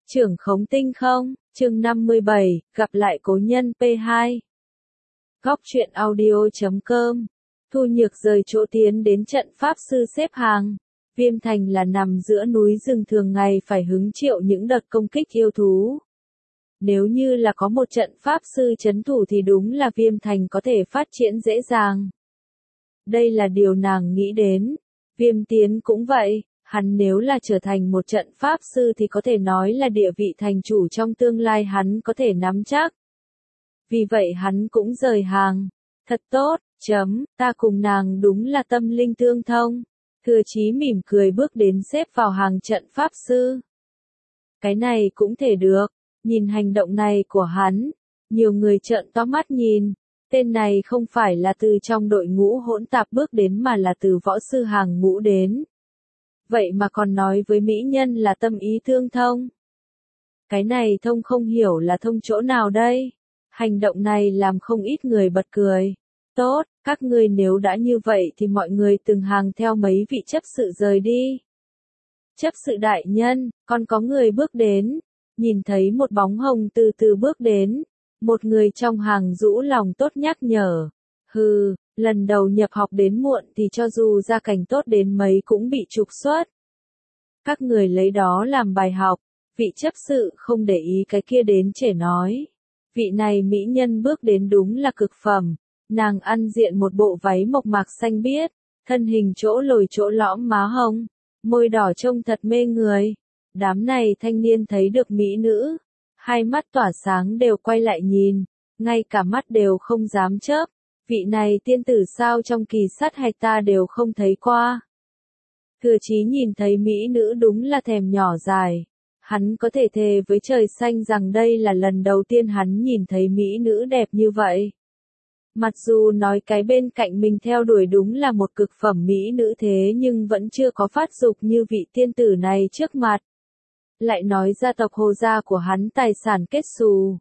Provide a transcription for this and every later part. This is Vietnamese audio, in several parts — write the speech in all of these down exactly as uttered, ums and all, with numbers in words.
Trưởng khống tinh không, chương năm mươi bảy, gặp lại cố nhân P hai. Góc truyện audio chấm com. Thu Nhược rời chỗ tiến đến trận pháp sư xếp hàng. Viêm Thành là nằm giữa núi rừng, thường ngày phải hứng chịu những đợt công kích yêu thú. Nếu như là có một trận pháp sư trấn thủ thì đúng là Viêm Thành có thể phát triển dễ dàng. Đây là điều nàng nghĩ đến. Viêm Tiến cũng vậy. Hắn nếu là trở thành một trận pháp sư thì có thể nói là địa vị thành chủ trong tương lai hắn có thể nắm chắc. Vì vậy hắn cũng rời hàng. Thật tốt, chấm, ta cùng nàng đúng là tâm linh tương thông. Thừa Chí mỉm cười bước đến xếp vào hàng trận pháp sư. Cái này cũng thể được, nhìn hành động này của hắn. Nhiều người trợn to mắt nhìn. Tên này không phải là từ trong đội ngũ hỗn tạp bước đến mà là từ võ sư hàng ngũ đến. Vậy mà còn nói với mỹ nhân là tâm ý tương thông. Cái này thông không hiểu là thông chỗ nào đây? Hành động này làm không ít người bật cười. Tốt, các ngươi nếu đã như vậy thì mọi người từng hàng theo mấy vị chấp sự rời đi. Chấp sự đại nhân, còn có người bước đến. Nhìn thấy một bóng hồng từ từ bước đến. Một người trong hàng rũ lòng tốt nhắc nhở. Hừ. Lần đầu nhập học đến muộn thì cho dù gia cảnh tốt đến mấy cũng bị trục xuất. Các người lấy đó làm bài học, vị chấp sự không để ý cái kia đến trẻ nói. Vị này mỹ nhân bước đến đúng là cực phẩm, nàng ăn diện một bộ váy mộc mạc xanh biếc, thân hình chỗ lồi chỗ lõm má hồng, môi đỏ trông thật mê người. Đám này thanh niên thấy được mỹ nữ, hai mắt tỏa sáng đều quay lại nhìn, ngay cả mắt đều không dám chớp. Vị này tiên tử sao trong kỳ sát hay ta đều không thấy qua. Thừa Chí nhìn thấy mỹ nữ đúng là thèm nhỏ dài. Hắn có thể thề với trời xanh rằng đây là lần đầu tiên hắn nhìn thấy mỹ nữ đẹp như vậy. Mặc dù nói cái bên cạnh mình theo đuổi đúng là một cực phẩm mỹ nữ thế nhưng vẫn chưa có phát dục như vị tiên tử này trước mặt. Lại nói gia tộc Hồ gia của hắn tài sản kết xù.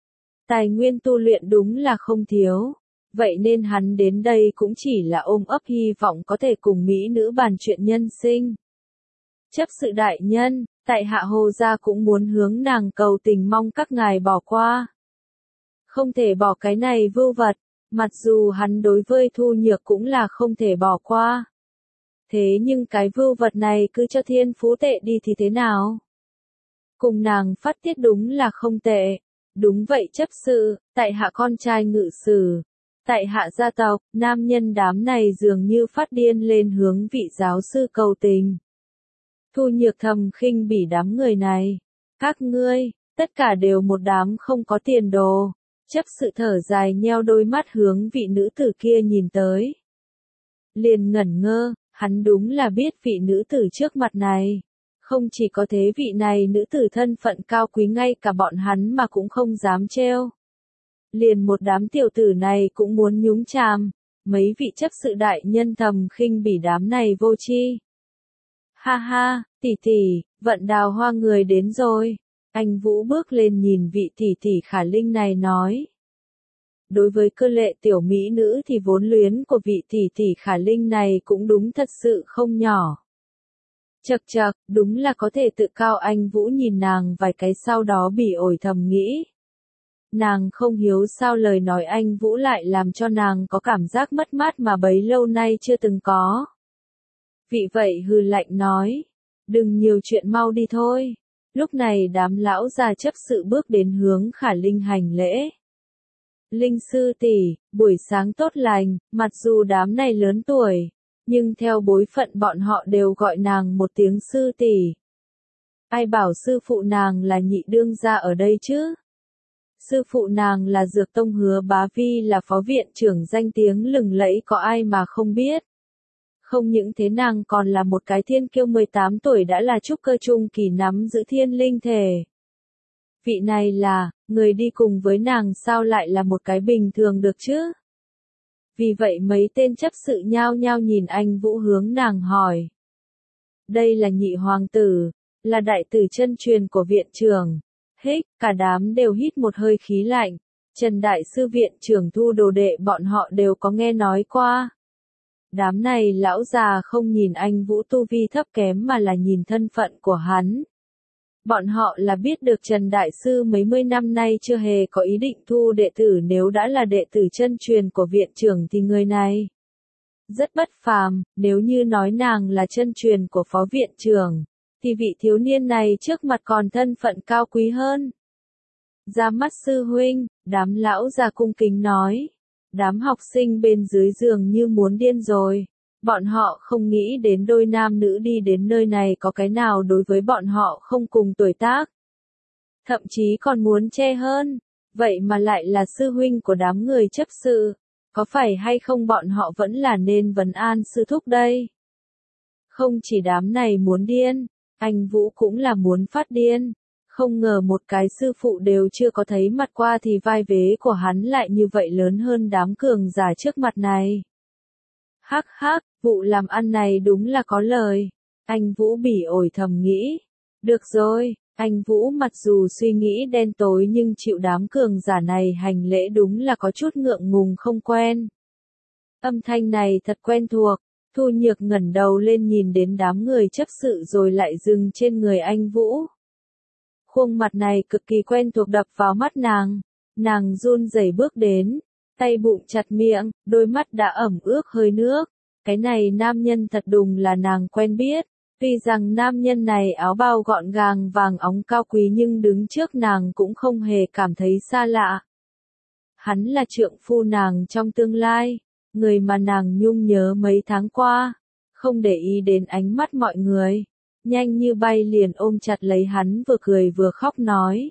Tài nguyên tu luyện đúng là không thiếu. Vậy nên hắn đến đây cũng chỉ là ôm ấp hy vọng có thể cùng mỹ nữ bàn chuyện nhân sinh. Chấp sự đại nhân, tại hạ Hồ gia cũng muốn hướng nàng cầu tình, mong các ngài bỏ qua. Không thể bỏ cái này vưu vật, mặc dù hắn đối với Thu Nhược cũng là không thể bỏ qua. Thế nhưng cái vưu vật này cứ cho thiên phú tệ đi thì thế nào? Cùng nàng phát tiết đúng là không tệ. Đúng vậy chấp sự, tại hạ con trai ngự sử. Tại hạ gia tộc, nam nhân đám này dường như phát điên lên hướng vị giáo sư cầu tình. Thu Nhược thầm khinh bỉ đám người này. Các ngươi, tất cả đều một đám không có tiền đồ. Chấp sự thở dài nheo đôi mắt hướng vị nữ tử kia nhìn tới. Liền ngẩn ngơ, hắn đúng là biết vị nữ tử trước mặt này. Không chỉ có thế, vị này nữ tử thân phận cao quý ngay cả bọn hắn mà cũng không dám trêu. Liền một đám tiểu tử này cũng muốn nhúng chàm, mấy vị chấp sự đại nhân thầm khinh bỉ đám này vô tri. Ha ha, tỷ tỷ, vận đào hoa người đến rồi. Anh Vũ bước lên nhìn vị tỷ tỷ khả linh này nói. Đối với cơ lệ tiểu mỹ nữ thì vốn luyến của vị tỷ tỷ khả linh này cũng đúng thật sự không nhỏ. Chậc chậc, đúng là có thể tự cao. Anh Vũ nhìn nàng vài cái sau đó bỉ ổi thầm nghĩ. Nàng không hiểu sao lời nói anh Vũ lại làm cho nàng có cảm giác mất mát mà bấy lâu nay chưa từng có. Vì vậy hừ lạnh nói, đừng nhiều chuyện, mau đi thôi. Lúc này đám lão già chấp sự bước đến hướng khả linh hành lễ. Linh sư tỷ, buổi sáng tốt lành, mặc dù đám này lớn tuổi, nhưng theo bối phận bọn họ đều gọi nàng một tiếng sư tỷ. Ai bảo sư phụ nàng là nhị đương gia ở đây chứ? Sư phụ nàng là Dược Tông Hứa Bá Vi, là phó viện trưởng danh tiếng lừng lẫy, có ai mà không biết. Không những thế, nàng còn là một cái thiên kiêu mười tám tuổi đã là trúc cơ trung kỳ nắm giữ thiên linh thể. Vị này là, người đi cùng với nàng sao lại là một cái bình thường được chứ? Vì vậy mấy tên chấp sự nhao nhao nhìn anh Vũ hướng nàng hỏi. Đây là nhị hoàng tử, là đại tử chân truyền của viện trưởng. Hích, cả đám đều hít một hơi khí lạnh. Trần đại sư viện trưởng thu đồ đệ bọn họ đều có nghe nói qua. Đám này lão già không nhìn anh Vũ tu vi thấp kém mà là nhìn thân phận của hắn. Bọn họ là biết được Trần Đại Sư mấy mươi năm nay chưa hề có ý định thu đệ tử, nếu đã là đệ tử chân truyền của viện trưởng thì người này rất bất phàm, nếu như nói nàng là chân truyền của phó viện trưởng, thì vị thiếu niên này trước mặt còn thân phận cao quý hơn. Ra mắt sư huynh, đám lão già cung kính nói. Đám học sinh bên dưới giường như muốn điên rồi. Bọn họ không nghĩ đến đôi nam nữ đi đến nơi này có cái nào đối với bọn họ không cùng tuổi tác. Thậm chí còn muốn che hơn. Vậy mà lại là sư huynh của đám người chấp sự. Có phải hay không bọn họ vẫn là nên vấn an sư thúc đây? Không chỉ đám này muốn điên, anh Vũ cũng là muốn phát điên. Không ngờ một cái sư phụ đều chưa có thấy mặt qua thì vai vế của hắn lại như vậy lớn hơn đám cường giả trước mặt này. Hắc hắc, vụ làm ăn này đúng là có lời. Anh Vũ bỉ ổi thầm nghĩ. Được rồi, anh Vũ mặc dù suy nghĩ đen tối nhưng chịu đám cường giả này hành lễ đúng là có chút ngượng ngùng không quen. Âm thanh này thật quen thuộc. Thu Nhược ngẩng đầu lên nhìn đến đám người chấp sự rồi lại dừng trên người anh Vũ. Khuôn mặt này cực kỳ quen thuộc đập vào mắt nàng. Nàng run rẩy bước đến, tay bụng chặt miệng, đôi mắt đã ẩm ướt hơi nước. Cái này nam nhân thật đùng là nàng quen biết. Tuy rằng nam nhân này áo bao gọn gàng vàng óng cao quý nhưng đứng trước nàng cũng không hề cảm thấy xa lạ. Hắn là trượng phu nàng trong tương lai, người mà nàng nhung nhớ mấy tháng qua, không để ý đến ánh mắt mọi người. Nhanh như bay liền ôm chặt lấy hắn vừa cười vừa khóc nói.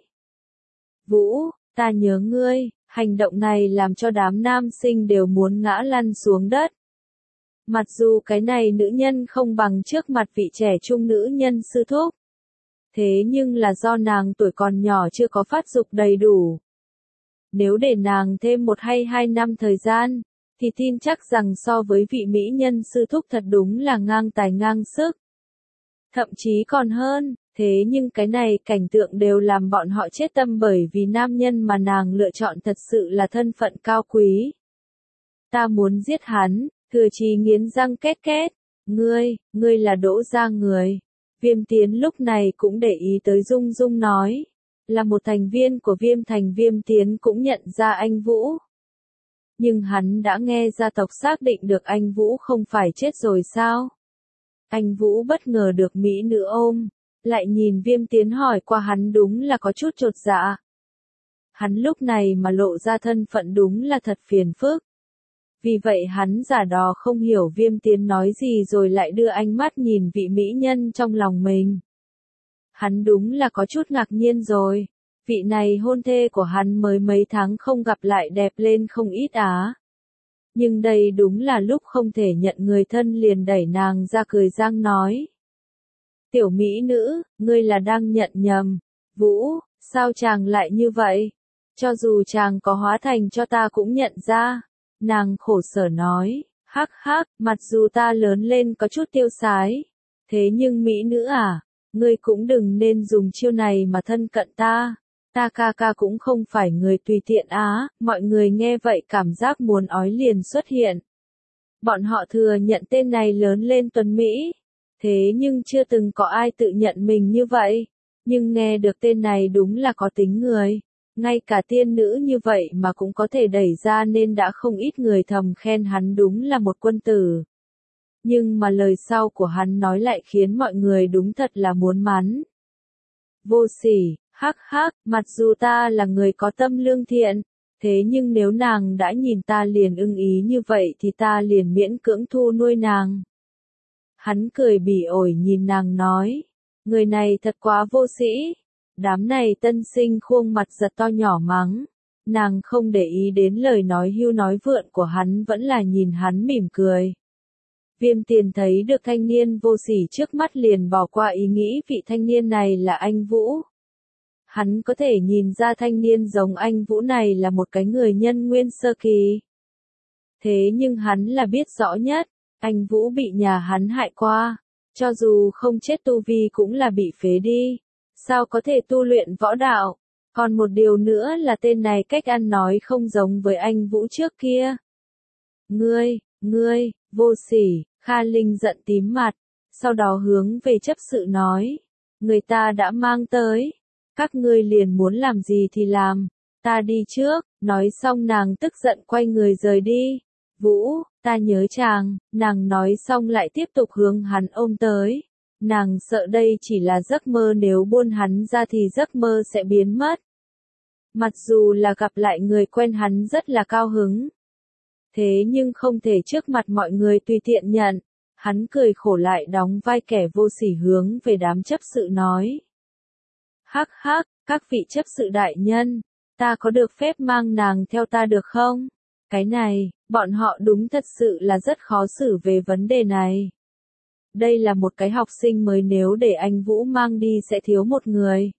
Vũ, ta nhớ ngươi, hành động này làm cho đám nam sinh đều muốn ngã lăn xuống đất. Mặc dù cái này nữ nhân không bằng trước mặt vị trẻ trung nữ nhân sư thúc. Thế nhưng là do nàng tuổi còn nhỏ chưa có phát dục đầy đủ. Nếu để nàng thêm một hay hai năm thời gian, thì tin chắc rằng so với vị mỹ nhân sư thúc thật đúng là ngang tài ngang sức. Thậm chí còn hơn, thế nhưng cái này cảnh tượng đều làm bọn họ chết tâm bởi vì nam nhân mà nàng lựa chọn thật sự là thân phận cao quý. Ta muốn giết hắn, Thừa Chí nghiến răng két két, ngươi, ngươi là Đỗ gia người. Viêm Tiến lúc này cũng để ý tới Dung Dung nói, là một thành viên của Viêm Thành. Viêm Tiến cũng nhận ra anh Vũ. Nhưng hắn đã nghe gia tộc xác định được anh Vũ không phải chết rồi sao? Anh Vũ bất ngờ được mỹ nữ ôm, lại nhìn Viêm Tiến hỏi qua hắn đúng là có chút chột dạ. Hắn lúc này mà lộ ra thân phận đúng là thật phiền phức. Vì vậy hắn giả đò không hiểu Viêm Tiến nói gì rồi lại đưa ánh mắt nhìn vị mỹ nhân trong lòng mình. Hắn đúng là có chút ngạc nhiên rồi. Vị này hôn thê của hắn mới mấy tháng không gặp lại đẹp lên không ít á. Nhưng đây đúng là lúc không thể nhận người thân liền đẩy nàng ra cười giang nói. Tiểu mỹ nữ, ngươi là đang nhận nhầm. Vũ, sao chàng lại như vậy? Cho dù chàng có hóa thành cho ta cũng nhận ra. Nàng khổ sở nói, hắc hắc, mặc dù ta lớn lên có chút tiêu sái. Thế nhưng mỹ nữ à, ngươi cũng đừng nên dùng chiêu này mà thân cận ta. Ta ca ca cũng không phải người tùy tiện á. Mọi người nghe vậy cảm giác muốn ói liền xuất hiện. Bọn họ thừa nhận tên này lớn lên tuấn Mỹ. Thế nhưng chưa từng có ai tự nhận mình như vậy. Nhưng nghe được tên này đúng là có tính người. Ngay cả tiên nữ như vậy mà cũng có thể đẩy ra nên đã không ít người thầm khen hắn đúng là một quân tử. Nhưng mà lời sau của hắn nói lại khiến mọi người đúng thật là muốn mắng. Vô sỉ, hắc hắc, mặc dù ta là người có tâm lương thiện, thế nhưng nếu nàng đã nhìn ta liền ưng ý như vậy thì ta liền miễn cưỡng thu nuôi nàng. Hắn cười bỉ ổi nhìn nàng nói, người này thật quá vô sĩ. Đám này tân sinh khuôn mặt giật to nhỏ mắng. Nàng không để ý đến lời nói hưu nói vượn của hắn vẫn là nhìn hắn mỉm cười. Viêm Tiền thấy được thanh niên vô sỉ trước mắt liền bỏ qua ý nghĩ vị thanh niên này là anh Vũ. Hắn có thể nhìn ra thanh niên giống anh Vũ này là một cái người nhân nguyên sơ kỳ. Thế nhưng hắn là biết rõ nhất, anh Vũ bị nhà hắn hại qua. Cho dù không chết tu vi cũng là bị phế đi. Sao có thể tu luyện võ đạo? Còn một điều nữa là tên này cách ăn nói không giống với anh Vũ trước kia. Ngươi, ngươi, vô sỉ, Kha Linh giận tím mặt, sau đó hướng về chấp sự nói. người ta đã mang tới. Các ngươi liền muốn làm gì thì làm, ta đi trước, nói xong nàng tức giận quay người rời đi. Vũ, ta nhớ chàng, nàng nói xong lại tiếp tục hướng hắn ôm tới. Nàng sợ đây chỉ là giấc mơ, nếu buông hắn ra thì giấc mơ sẽ biến mất. Mặc dù là gặp lại người quen hắn rất là cao hứng. Thế nhưng không thể trước mặt mọi người tùy tiện nhận. Hắn cười khổ lại đóng vai kẻ vô sỉ hướng về đám chấp sự nói. Hắc hắc, các vị chấp sự đại nhân, ta có được phép mang nàng theo ta được không? Cái này, bọn họ đúng thật sự là rất khó xử về vấn đề này. Đây là một cái học sinh mới, nếu để anh Vũ mang đi sẽ thiếu một người.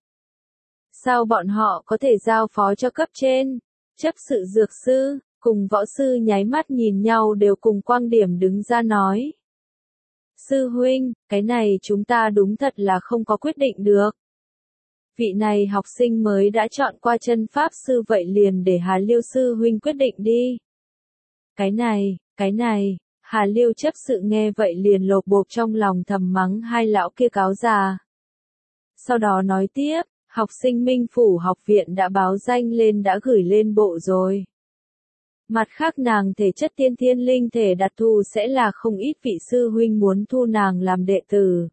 Sao bọn họ có thể giao phó cho cấp trên? Chấp sự dược sư, cùng võ sư nháy mắt nhìn nhau đều cùng quang điểm đứng ra nói. Sư huynh, cái này chúng ta đúng thật là không có quyết định được. Vị này học sinh mới đã chọn qua chân pháp sư, vậy liền để Hà Liêu sư huynh quyết định đi. Cái này, cái này, Hà Liêu chấp sự nghe vậy liền lột bột trong lòng thầm mắng hai lão kia cáo già. Sau đó nói tiếp, học sinh Minh Phủ học viện đã báo danh lên, đã gửi lên bộ rồi. Mặt khác nàng thể chất tiên thiên linh thể đặc thù sẽ là không ít vị sư huynh muốn thu nàng làm đệ tử.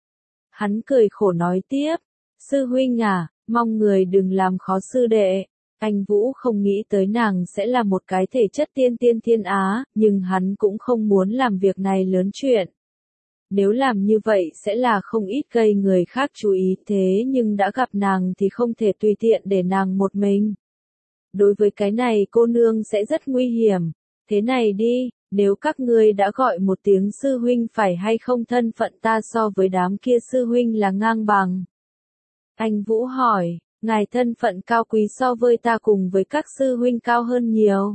Hắn cười khổ nói tiếp, sư huynh à, mong người đừng làm khó sư đệ. Anh Vũ không nghĩ tới nàng sẽ là một cái thể chất tiên tiên thiên á, nhưng hắn cũng không muốn làm việc này lớn chuyện. Nếu làm như vậy sẽ là không ít gây người khác chú ý, thế nhưng đã gặp nàng thì không thể tùy tiện để nàng một mình. Đối với cái này cô nương sẽ rất nguy hiểm. Thế này đi, nếu các ngươi đã gọi một tiếng sư huynh, phải hay không thân phận ta so với đám kia sư huynh là ngang bằng? Anh Vũ hỏi, ngài thân phận cao quý so với ta cùng với các sư huynh cao hơn nhiều.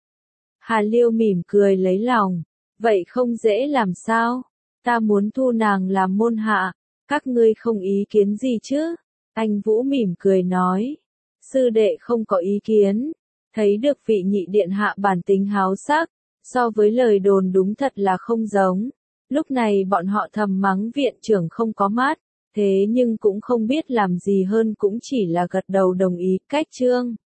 Hà Liêu mỉm cười lấy lòng, vậy không dễ làm sao? Ta muốn thu nàng làm môn hạ, các ngươi không ý kiến gì chứ? Anh Vũ mỉm cười nói, sư đệ không có ý kiến, thấy được vị nhị điện hạ bản tính háo sắc, so với lời đồn đúng thật là không giống. Lúc này bọn họ thầm mắng viện trưởng không có mắt, thế nhưng cũng không biết làm gì hơn, cũng chỉ là gật đầu đồng ý. Cách chương